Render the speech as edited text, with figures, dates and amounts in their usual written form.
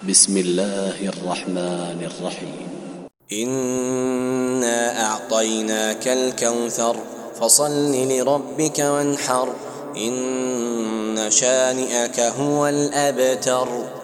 بسم الله الرحمن الرحيم. إنا أعطيناك الكوثر فصل لربك وانحر إن شانئك هو الأبتر.